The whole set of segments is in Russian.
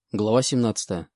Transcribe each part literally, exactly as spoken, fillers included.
Глава семнадцатая.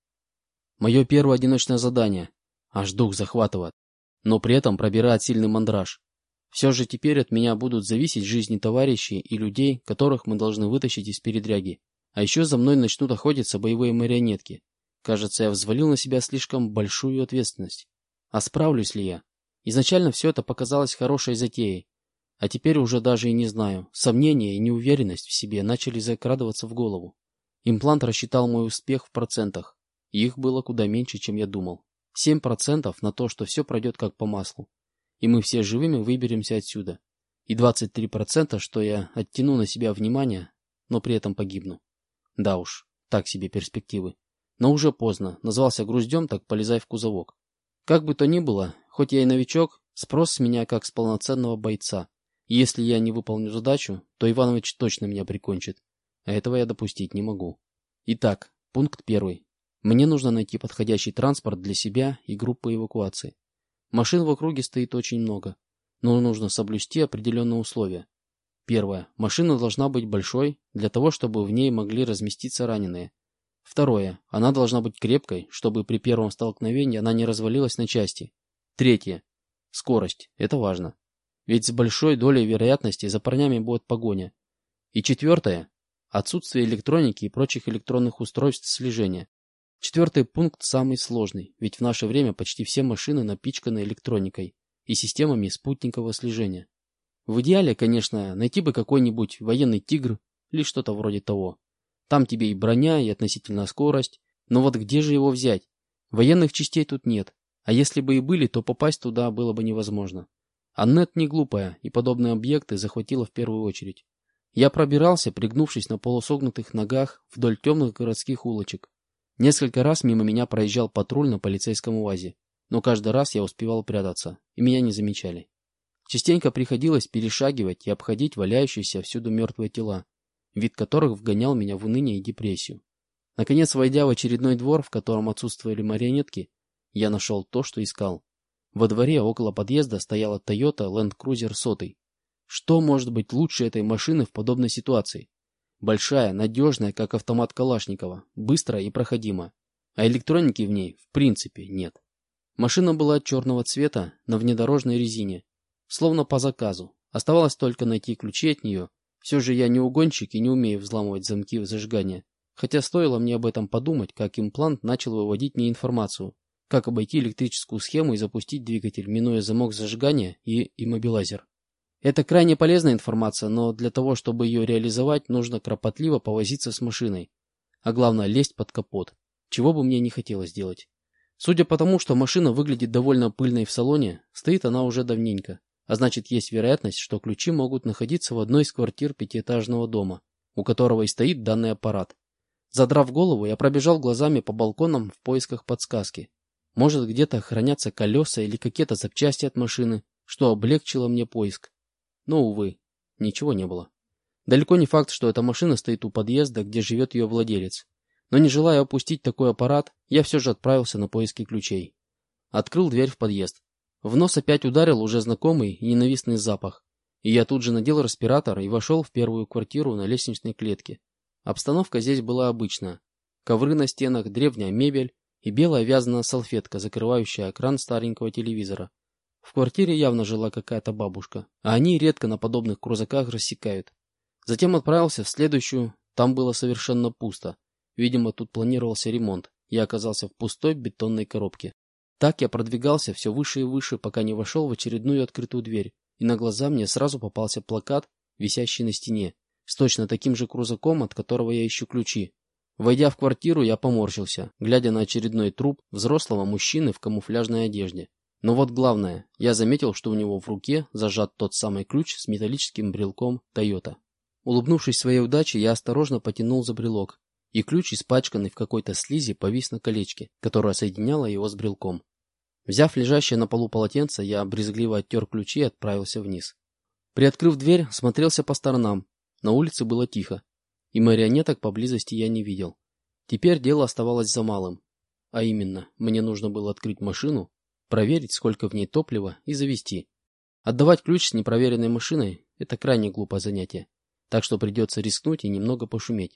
Мое первое одиночное задание. Аж дух захватывает. Но при этом пробирает сильный мандраж. Все же теперь от меня будут зависеть жизни товарищей и людей, которых мы должны вытащить из передряги. А еще за мной начнут охотиться боевые марионетки. Кажется, я взвалил на себя слишком большую ответственность. А справлюсь ли я? Изначально все это показалось хорошей затеей. А теперь уже даже и не знаю. Сомнения и неуверенность в себе начали закрадываться в голову. Имплант рассчитал мой успех в процентах. Их было куда меньше, чем я думал. семь процентов на то, что все пройдет как по маслу. И мы все живыми выберемся отсюда. И двадцать три процента, что я оттяну на себя внимание, но при этом погибну. Да уж, так себе перспективы. Но уже поздно. Назвался груздем, так полезай в кузовок. Как бы то ни было, хоть я и новичок, спрос с меня как с полноценного бойца. И если я не выполню задачу, то Иванович точно меня прикончит. А этого я допустить не могу. Итак, пункт первый. Мне нужно найти подходящий транспорт для себя и группы эвакуации. Машин в округе стоит очень много, но нужно соблюсти определенные условия. Первое. Машина должна быть большой, для того, чтобы в ней могли разместиться раненые. Второе. Она должна быть крепкой, чтобы при первом столкновении она не развалилась на части. Третье. Скорость. Это важно. Ведь с большой долей вероятности за парнями будет погоня. И четвертое. Отсутствие электроники и прочих электронных устройств слежения. Четвертый пункт самый сложный, ведь в наше время почти все машины напичканы электроникой и системами спутникового слежения. В идеале, конечно, найти бы какой-нибудь военный «Тигр» или что-то вроде того. Там тебе и броня, и относительная скорость. Но вот где же его взять? Военных частей тут нет, а если бы и были, то попасть туда было бы невозможно. А нет не глупая, и подобные объекты захватила в первую очередь. Я пробирался, пригнувшись на полусогнутых ногах вдоль темных городских улочек. Несколько раз мимо меня проезжал патруль на полицейском УАЗе, но каждый раз я успевал прятаться, и меня не замечали. Частенько приходилось перешагивать и обходить валяющиеся всюду мертвые тела, вид которых вгонял меня в уныние и депрессию. Наконец, войдя в очередной двор, в котором отсутствовали марионетки, я нашел то, что искал. Во дворе около подъезда стояла Toyota Land Cruiser сто. Что может быть лучше этой машины в подобной ситуации? Большая, надежная, как автомат Калашникова, быстрая и проходима. А электроники в ней, в принципе, нет. Машина была черного цвета на внедорожной резине, словно по заказу. Оставалось только найти ключи от нее. Все же я не угонщик и не умею взламывать замки зажигания. Хотя стоило мне об этом подумать, как имплант начал выводить мне информацию, как обойти электрическую схему и запустить двигатель, минуя замок зажигания и иммобилайзер. Это крайне полезная информация, но для того, чтобы ее реализовать, нужно кропотливо повозиться с машиной. А главное, лезть под капот, чего бы мне не хотелось делать. Судя по тому, что машина выглядит довольно пыльной в салоне, стоит она уже давненько. А значит, есть вероятность, что ключи могут находиться в одной из квартир пятиэтажного дома, у которого и стоит данный аппарат. Задрав голову, я пробежал глазами по балконам в поисках подсказки. Может, где-то хранятся колеса или какие-то запчасти от машины, что облегчило мне поиск. Но, увы, ничего не было. Далеко не факт, что эта машина стоит у подъезда, где живет ее владелец. Но не желая опустить такой аппарат, я все же отправился на поиски ключей. Открыл дверь в подъезд. В нос опять ударил уже знакомый и ненавистный запах. И я тут же надел респиратор и вошел в первую квартиру на лестничной клетке. Обстановка здесь была обычная. Ковры на стенах, древняя мебель и белая вязаная салфетка, закрывающая экран старенького телевизора. В квартире явно жила какая-то бабушка, а они редко на подобных крузаках рассекают. Затем отправился в следующую, там было совершенно пусто. Видимо, тут планировался ремонт. Я оказался в пустой бетонной коробке. Так я продвигался все выше и выше, пока не вошел в очередную открытую дверь, и на глаза мне сразу попался плакат, висящий на стене, с точно таким же крузаком, от которого я ищу ключи. Войдя в квартиру, я поморщился, глядя на очередной труп взрослого мужчины в камуфляжной одежде. Но вот главное, я заметил, что у него в руке зажат тот самый ключ с металлическим брелком Toyota. Улыбнувшись своей удаче, я осторожно потянул за брелок, и ключ, испачканный в какой-то слизи, повис на колечке, которое соединяло его с брелком. Взяв лежащее на полу полотенце, я брезгливо оттер ключи и отправился вниз. Приоткрыв дверь, смотрелся по сторонам. На улице было тихо, и марионеток поблизости я не видел. Теперь дело оставалось за малым. А именно, мне нужно было открыть машину, проверить, сколько в ней топлива, и завести. Отдавать ключ с непроверенной машиной – это крайне глупое занятие, так что придется рискнуть и немного пошуметь.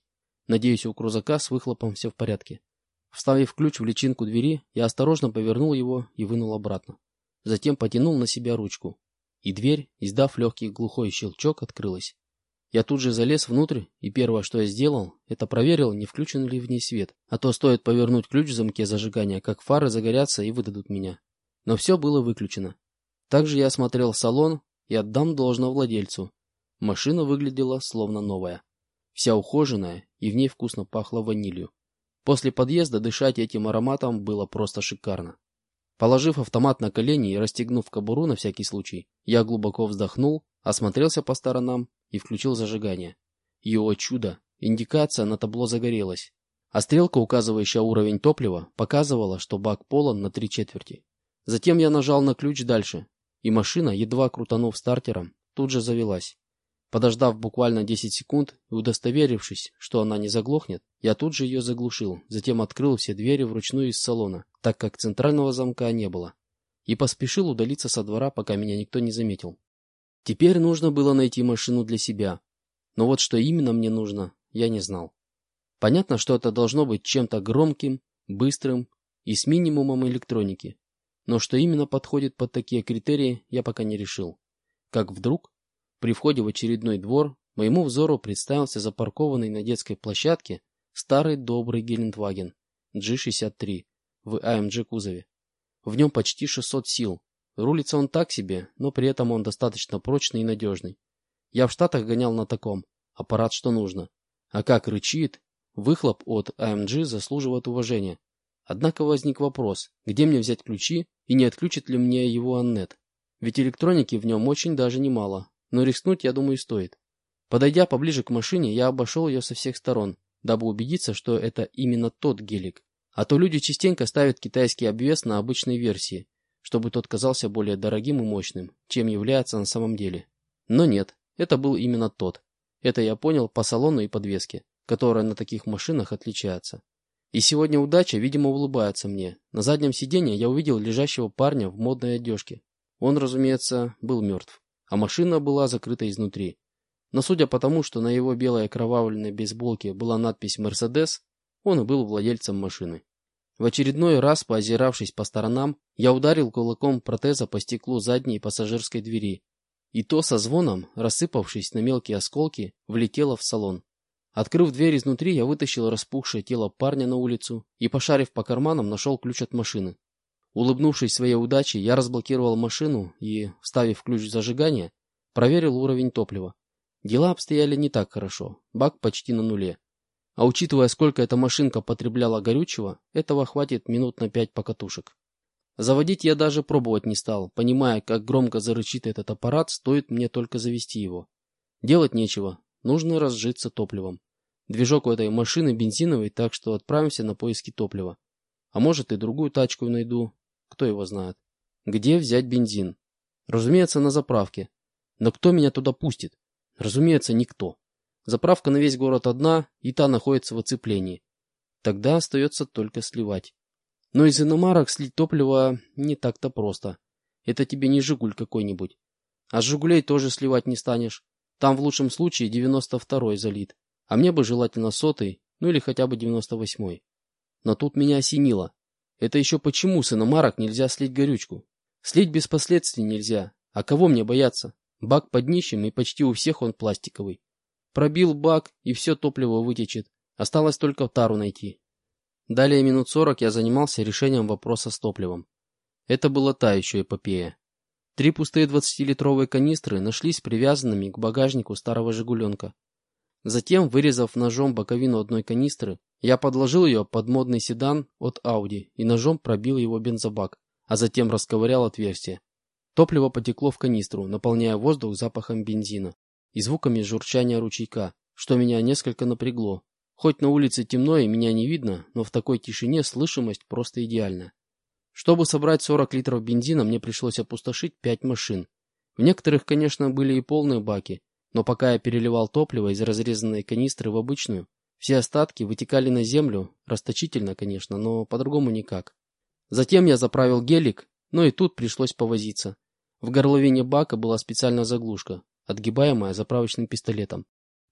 Надеюсь, у крузака с выхлопом все в порядке. Вставив ключ в личинку двери, я осторожно повернул его и вынул обратно. Затем потянул на себя ручку. И дверь, издав легкий глухой щелчок, открылась. Я тут же залез внутрь, и первое, что я сделал, это проверил, не включен ли в ней свет. А то стоит повернуть ключ в замке зажигания, как фары загорятся и выдадут меня. Но все было выключено. Также я осмотрел салон и отдам должное владельцу. Машина выглядела словно новая. Вся ухоженная, и в ней вкусно пахло ванилью. После подъезда дышать этим ароматом было просто шикарно. Положив автомат на колени и расстегнув кобуру на всякий случай, я глубоко вздохнул, осмотрелся по сторонам и включил зажигание. И, о чудо, индикация на табло загорелась. А стрелка, указывающая уровень топлива, показывала, что бак полон на три четверти. Затем я нажал на ключ дальше, и машина, едва крутанув стартером, тут же завелась. Подождав буквально десять секунд и удостоверившись, что она не заглохнет, я тут же ее заглушил, затем открыл все двери вручную из салона, так как центрального замка не было, и поспешил удалиться со двора, пока меня никто не заметил. Теперь нужно было найти машину для себя, но вот что именно мне нужно, я не знал. Понятно, что это должно быть чем-то громким, быстрым и с минимумом электроники, но что именно подходит под такие критерии, я пока не решил. Как вдруг при входе в очередной двор моему взору представился запаркованный на детской площадке старый добрый Гелендваген джи шестьдесят три в а эм джи кузове. В нем почти шестьсот сил. Рулится он так себе, но при этом он достаточно прочный и надежный. Я в Штатах гонял на таком. Аппарат что нужно. А как рычит, выхлоп от а эм джи заслуживает уважения. Однако возник вопрос, где мне взять ключи и не отключит ли мне его Аннет. Ведь электроники в нем очень даже немало. Но рискнуть, я думаю, стоит. Подойдя поближе к машине, я обошел ее со всех сторон, дабы убедиться, что это именно тот гелик. А то люди частенько ставят китайский обвес на обычной версии, чтобы тот казался более дорогим и мощным, чем является на самом деле. Но нет, это был именно тот. Это я понял по салону и подвеске, которая на таких машинах отличается. И сегодня удача, видимо, улыбается мне. На заднем сиденье я увидел лежащего парня в модной одежке. Он, разумеется, был мертв. А машина была закрыта изнутри. Но судя по тому, что на его белой окровавленной бейсболке была надпись «Мерседес», он и был владельцем машины. В очередной раз, поозиравшись по сторонам, я ударил кулаком протеза по стеклу задней пассажирской двери. И то со звоном, рассыпавшись на мелкие осколки, влетело в салон. Открыв дверь изнутри, я вытащил распухшее тело парня на улицу и, пошарив по карманам, нашел ключ от машины. Улыбнувшись своей удаче, я разблокировал машину и, вставив ключ в зажигание, проверил уровень топлива. Дела обстояли не так хорошо, бак почти на нуле. А учитывая, сколько эта машинка потребляла горючего, этого хватит минут на пять покатушек. Заводить я даже пробовать не стал, понимая, как громко зарычит этот аппарат, стоит мне только завести его. Делать нечего, нужно разжиться топливом. Движок у этой машины бензиновый, так что отправимся на поиски топлива. А может и другую тачку найду. Кто его знает. Где взять бензин? Разумеется, на заправке. Но кто меня туда пустит? Разумеется, никто. Заправка на весь город одна, и та находится в оцеплении. Тогда остается только сливать. Но из иномарок слить топливо не так-то просто. Это тебе не «Жигуль» какой-нибудь. А с «Жигулей» тоже сливать не станешь. Там в лучшем случае девяносто второй залит. А мне бы желательно сотый, ну или хотя бы девяносто восьмой. Но тут меня осенило. Это еще почему с иномарок нельзя слить горючку? Слить без последствий нельзя. А кого мне бояться? Бак под днищем, и почти у всех он пластиковый. Пробил бак, и все топливо вытечет. Осталось только тару найти. Далее минут сорок я занимался решением вопроса с топливом. Это была та еще эпопея. Три пустые двадцатилитровые канистры нашлись привязанными к багажнику старого «Жигуленка». Затем, вырезав ножом боковину одной канистры, я подложил ее под модный седан от Audi и ножом пробил его бензобак, а затем расковырял отверстие. Топливо потекло в канистру, наполняя воздух запахом бензина и звуками журчания ручейка, что меня несколько напрягло. Хоть на улице темно и меня не видно, но в такой тишине слышимость просто идеальная. Чтобы собрать сорок литров бензина, мне пришлось опустошить пять машин. В некоторых, конечно, были и полные баки, но пока я переливал топливо из разрезанной канистры в обычную, все остатки вытекали на землю, расточительно, конечно, но по-другому никак. Затем я заправил гелик, но и тут пришлось повозиться. В горловине бака была специальная заглушка, отгибаемая заправочным пистолетом.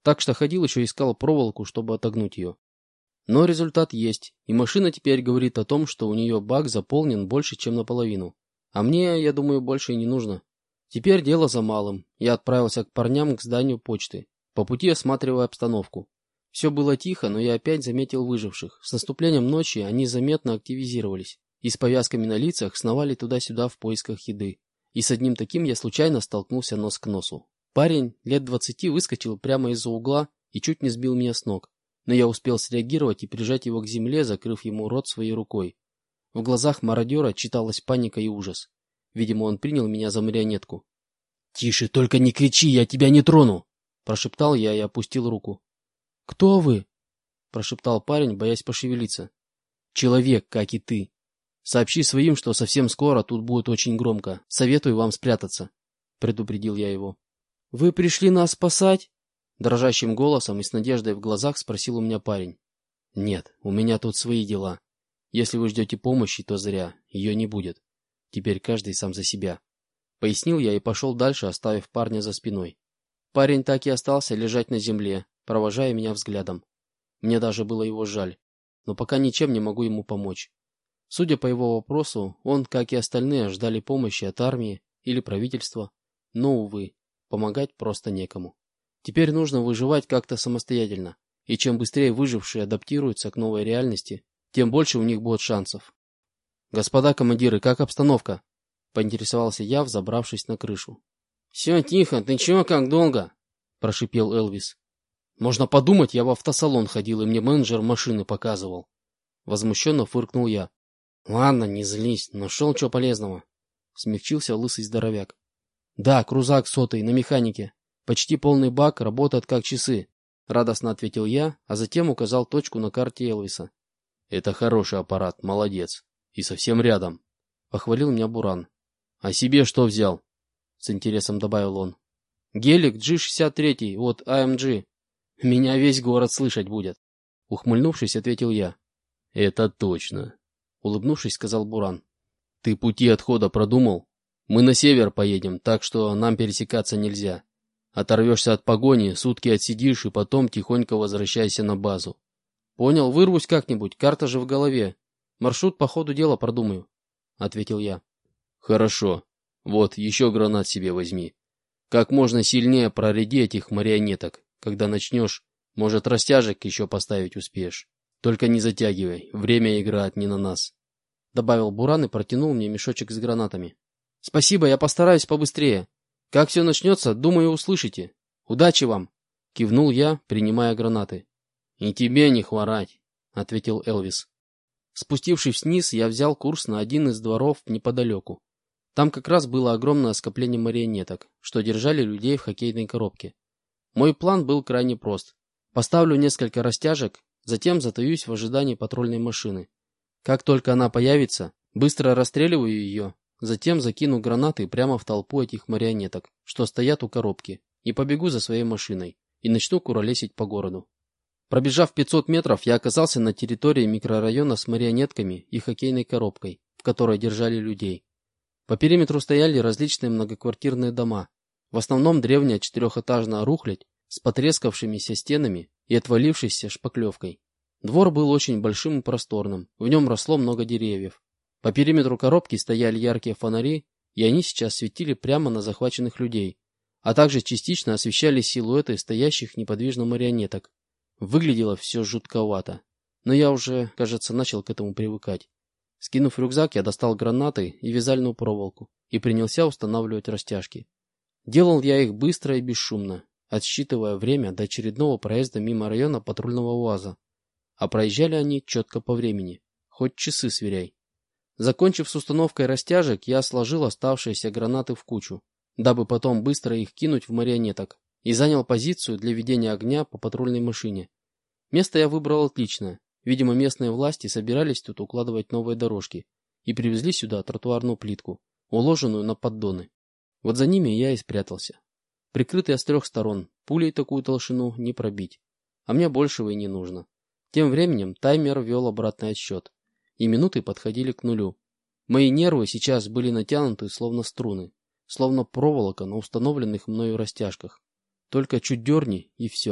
Так что ходил еще искал проволоку, чтобы отогнуть ее. Но результат есть, и машина теперь говорит о том, что у нее бак заполнен больше, чем наполовину. А мне, я думаю, больше и не нужно. Теперь дело за малым. Я отправился к парням к зданию почты, по пути осматривая обстановку. Все было тихо, но я опять заметил выживших. С наступлением ночи они заметно активизировались и с повязками на лицах сновали туда-сюда в поисках еды. И с одним таким я случайно столкнулся нос к носу. Парень лет двадцати выскочил прямо из-за угла и чуть не сбил меня с ног. Но я успел среагировать и прижать его к земле, закрыв ему рот своей рукой. В глазах мародера читалась паника и ужас. Видимо, он принял меня за марионетку. «Тише, только не кричи, я тебя не трону!» Прошептал я и опустил руку. «Кто вы?» Прошептал парень, боясь пошевелиться. «Человек, как и ты. Сообщи своим, что совсем скоро тут будет очень громко. Советую вам спрятаться», предупредил я его. «Вы пришли нас спасать?» Дрожащим голосом и с надеждой в глазах спросил у меня парень. «Нет, у меня тут свои дела. Если вы ждете помощи, то зря. Ее не будет. Теперь каждый сам за себя», пояснил я и пошел дальше, оставив парня за спиной. Парень так и остался лежать на земле, провожая меня взглядом. Мне даже было его жаль, но пока ничем не могу ему помочь. Судя по его вопросу, он, как и остальные, ждали помощи от армии или правительства, но, увы, помогать просто некому. Теперь нужно выживать как-то самостоятельно, и чем быстрее выжившие адаптируются к новой реальности, тем больше у них будет шансов. «Господа командиры, как обстановка?» — поинтересовался я, взобравшись на крышу. «Все тихо, ты чего, как долго?» — прошипел Элвис. «Можно подумать, я в автосалон ходил, и мне менеджер машины показывал». Возмущенно фыркнул я. «Ладно, не злись, нашел что полезного», — смягчился лысый здоровяк. «Да, крузак сотый, на механике. Почти полный бак, работает как часы», — радостно ответил я, а затем указал точку на карте Элвиса. «Это хороший аппарат, молодец. И совсем рядом», — похвалил меня Буран. «А себе что взял?» — с интересом добавил он. «Гелик джи шестьдесят три от а эм джи. Меня весь город слышать будет», — ухмыльнувшись, ответил я. «Это точно», — улыбнувшись, сказал Буран. «Ты пути отхода продумал? Мы на север поедем, так что нам пересекаться нельзя. Оторвешься от погони, сутки отсидишь и потом тихонько возвращайся на базу». «Понял, вырвусь как-нибудь, карта же в голове. Маршрут по ходу дела продумаю», — ответил я. «Хорошо. Вот, еще гранат себе возьми. Как можно сильнее проряди этих марионеток. Когда начнешь, может, растяжек еще поставить успеешь. Только не затягивай, время играет не на нас», — добавил Буран и протянул мне мешочек с гранатами. «Спасибо, я постараюсь побыстрее. Как все начнется, думаю, услышите. Удачи вам!» — кивнул я, принимая гранаты. «И тебе не хворать», — ответил Элвис. Спустившись вниз, я взял курс на один из дворов неподалеку. Там как раз было огромное скопление марионеток, что держали людей в хоккейной коробке. Мой план был крайне прост. Поставлю несколько растяжек, затем затаюсь в ожидании патрульной машины. Как только она появится, быстро расстреливаю ее, затем закину гранаты прямо в толпу этих марионеток, что стоят у коробки, и побегу за своей машиной, и начну куролесить по городу. Пробежав пятьсот метров, я оказался на территории микрорайона с марионетками и хоккейной коробкой, в которой держали людей. По периметру стояли различные многоквартирные дома, в основном древняя четырехэтажная рухлядь с потрескавшимися стенами и отвалившейся шпаклевкой. Двор был очень большим и просторным, в нем росло много деревьев. По периметру коробки стояли яркие фонари, и они сейчас светили прямо на захваченных людей, а также частично освещали силуэты стоящих неподвижно марионеток. Выглядело все жутковато, но я уже, кажется, начал к этому привыкать. Скинув рюкзак, я достал гранаты и вязальную проволоку и принялся устанавливать растяжки. Делал я их быстро и бесшумно, отсчитывая время до очередного проезда мимо района патрульного УАЗа. А проезжали они четко по времени, хоть часы сверяй. Закончив с установкой растяжек, я сложил оставшиеся гранаты в кучу, дабы потом быстро их кинуть в марионеток, и занял позицию для ведения огня по патрульной машине. Место я выбрал отличное. Видимо, местные власти собирались тут укладывать новые дорожки и привезли сюда тротуарную плитку, уложенную на поддоны. Вот за ними я и спрятался. Прикрытый с трех сторон, пулей такую толщину не пробить. А мне большего и не нужно. Тем временем таймер вел обратный отсчет, и минуты подходили к нулю. Мои нервы сейчас были натянуты словно струны, словно проволока на установленных мною растяжках. Только чуть дерни, и все.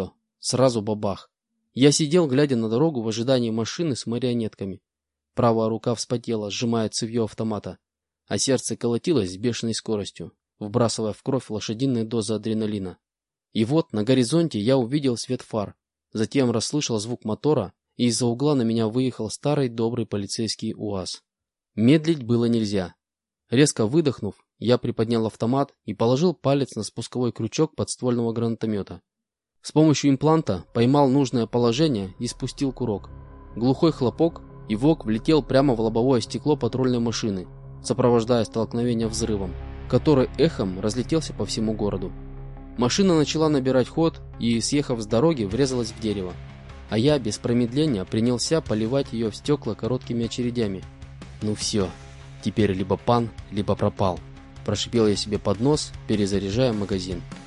Сразу бабах. Я сидел, глядя на дорогу в ожидании машины с марионетками. Правая рука вспотела, сжимая цевьё автомата, а сердце колотилось с бешеной скоростью, вбрасывая в кровь лошадиные дозы адреналина. И вот на горизонте я увидел свет фар, затем расслышал звук мотора, и из-за угла на меня выехал старый добрый полицейский УАЗ. Медлить было нельзя. Резко выдохнув, я приподнял автомат и положил палец на спусковой крючок подствольного гранатомета. С помощью импланта поймал нужное положение и спустил курок. Глухой хлопок, и ВОК влетел прямо в лобовое стекло патрульной машины, сопровождая столкновение взрывом, который эхом разлетелся по всему городу. Машина начала набирать ход и, съехав с дороги, врезалась в дерево, а я без промедления принялся поливать ее в стекла короткими очередями. «Ну все, теперь либо пан, либо пропал», – прошипел я себе под нос, перезаряжая магазин.